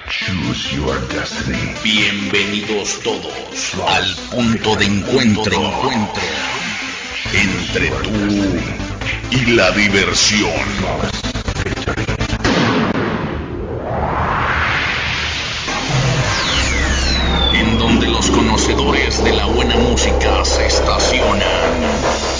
Choose your destiny. Bienvenidos todos al punto de encuentro entre tú y la diversión. En donde los conocedores de la buena música se estacionan.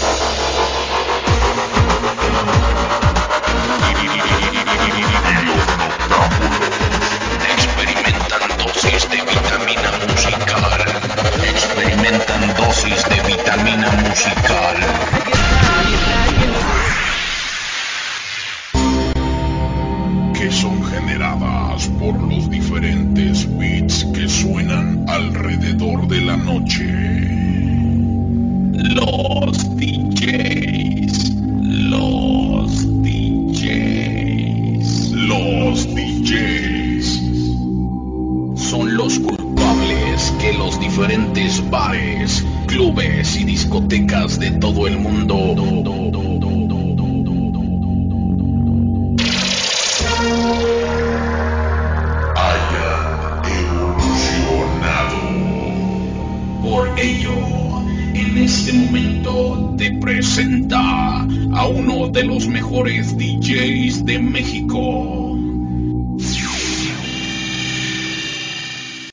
Experimentan dosis de vitamina musical. Que son generadas por los diferentes beats que suenan alrededor de la noche. Los DJs. Son los culpables que los diferentes bares, clubes y discotecas de todo el mundo hayan evolucionado. Por ello, en este momento te presenta a uno de los mejores DJs de México.